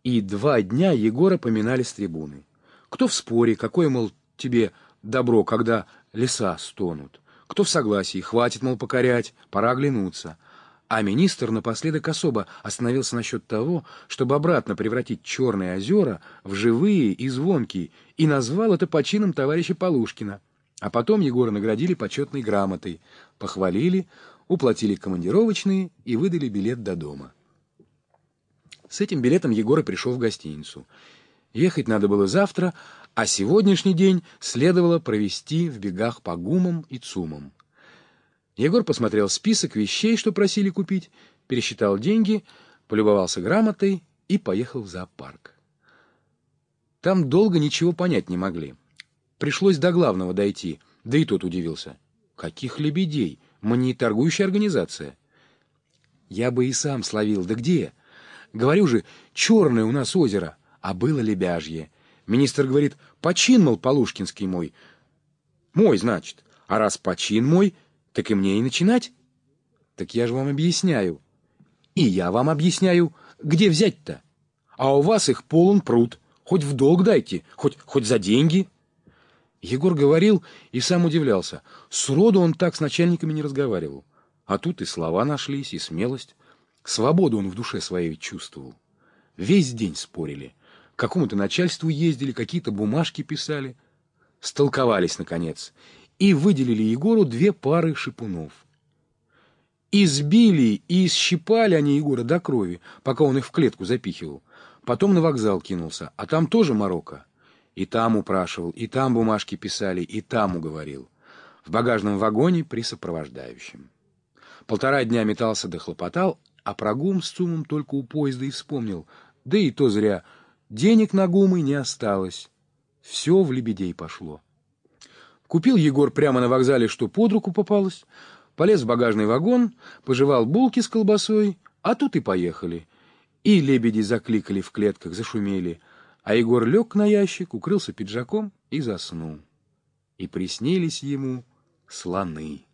И 2 дня Егора поминали с трибуны. Кто в споре, какое, мол, тебе добро, когда леса стонут. Кто в согласии, хватит, мол, покорять, пора оглянуться. А министр напоследок особо остановился насчет того, чтобы обратно превратить Черные озера в живые и звонкие, и назвал это почином товарища Полушкина. А потом Егора наградили почетной грамотой, похвалили, уплатили командировочные и выдали билет до дома. С этим билетом Егор и пришел в гостиницу. Ехать надо было завтра, а сегодняшний день следовало провести в бегах по ГУМам и ЦУМам. Егор посмотрел список вещей, что просили купить, пересчитал деньги, полюбовался грамотой и поехал в зоопарк. Там долго ничего понять не могли. Пришлось до главного дойти, да и тот удивился. Каких лебедей? Мы не торгующая организация. Я бы и сам словил, да где? Говорю же, Черное у нас озеро, а было Лебяжье. Министр говорит, почин, мол, Полушкинский мой. Мой, значит. А раз почин мой, так и мне и начинать. Так я же вам объясняю. И я вам объясняю, где взять-то? А у вас их полон пруд. Хоть в долг дайте, хоть за деньги. Егор говорил и сам удивлялся. Сроду он так с начальниками не разговаривал. А тут и слова нашлись, и смелость. Свободу он в душе своей чувствовал. Весь день спорили. К какому-то начальству ездили, какие-то бумажки писали. Столковались, наконец, и выделили Егору 2 пары шипунов. Избили и исщипали они Егора до крови, пока он их в клетку запихивал. Потом на вокзал кинулся, а там тоже морока. И там упрашивал, и там бумажки писали, и там уговорил. В багажном вагоне при сопровождающем. 1,5 дня метался да хлопотал, а про ГУМ с ЦУМом только у поезда и вспомнил. Да и то зря. Денег на ГУМы не осталось. Все в лебедей пошло. Купил Егор прямо на вокзале, что под руку попалось, полез в багажный вагон, пожевал булки с колбасой, а тут и поехали. И лебеди закликали в клетках, зашумели, а Егор лег на ящик, укрылся пиджаком и заснул. И приснились ему слоны.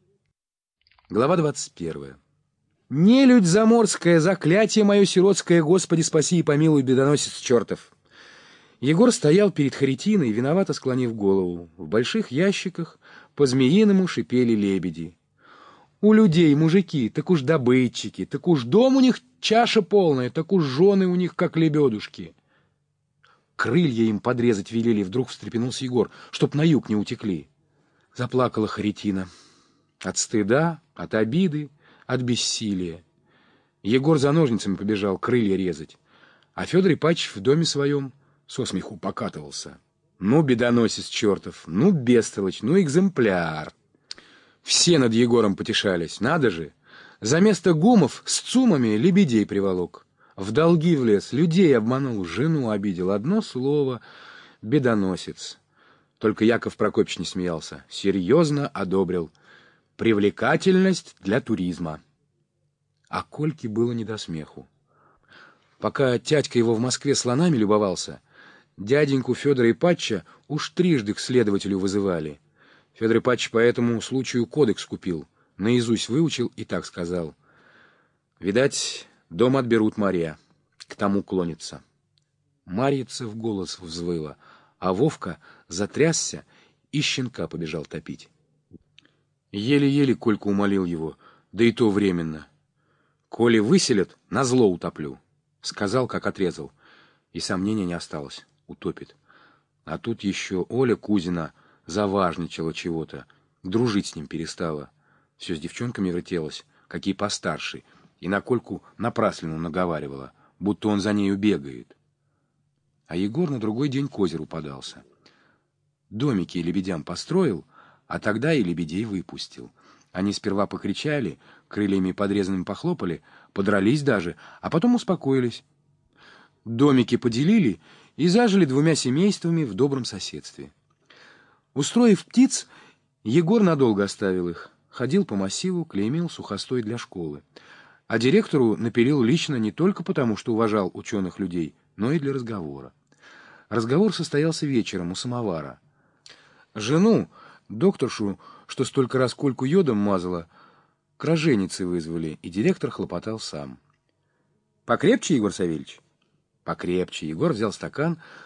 Глава 21. «Нелюдь заморская, заклятие мое сиротское, Господи, спаси и помилуй, бедоносец чертов!» Егор стоял перед Харитиной, виновато склонив голову. В больших ящиках по-змеиному шипели лебеди. У людей мужики, так уж добытчики, так уж дом у них чаша полная, так уж жены у них как лебедушки. Крылья им подрезать велели, вдруг встрепенулся Егор, чтоб на юг не утекли. Заплакала Харитина. От стыда, от обиды, от бессилия. Егор за ножницами побежал крылья резать, а Федор Ипатьевич в доме своем со смеху покатывался. Ну, бедоносец чертов, ну, бестолочь, ну, экземпляр. Все над Егором потешались, надо же. За место ГУМов с ЦУМами лебедей приволок. В долги влез, людей обманул, жену обидел. Одно слово — бедоносец. Только Яков Прокопьевич не смеялся, серьезно одобрил. Привлекательность для туризма. А Кольке было не до смеху. Пока тядька его в Москве слонами любовался, дяденьку Федора Ипатьевича уж 3 к следователю вызывали. Федор Ипатьевич по этому случаю кодекс купил, наизусть выучил и так сказал. Видать, дом отберут Марья, к тому клонится. Марьица в голос взвыла, а Вовка затрясся и щенка побежал топить. Еле-еле Колька умолил его, да и то временно. «Коли выселят, назло утоплю», — сказал, как отрезал. И сомнения не осталось, утопит. А тут еще Оля Кузина заважничала чего-то, дружить с ним перестала. Все с девчонками вертелась, какие постарше, и на Кольку напраслину наговаривала, будто он за нею бегает. А Егор на другой день к озеру подался. Домики лебедям построил, а тогда и лебедей выпустил. Они сперва покричали, крыльями подрезанными похлопали, подрались даже, а потом успокоились. Домики поделили и зажили 2 семействами в добром соседстве. Устроив птиц, Егор надолго оставил их. Ходил по массиву, клеймил сухостой для школы. А директору напилил лично не только потому, что уважал ученых людей, но и для разговора. Разговор состоялся вечером у самовара. Жену, докторшу, что столько раз Кольку йодом мазала, к роженице вызвали, и директор хлопотал сам. «Покрепче, Егор Савельич?» покрепче. Егор взял стакан,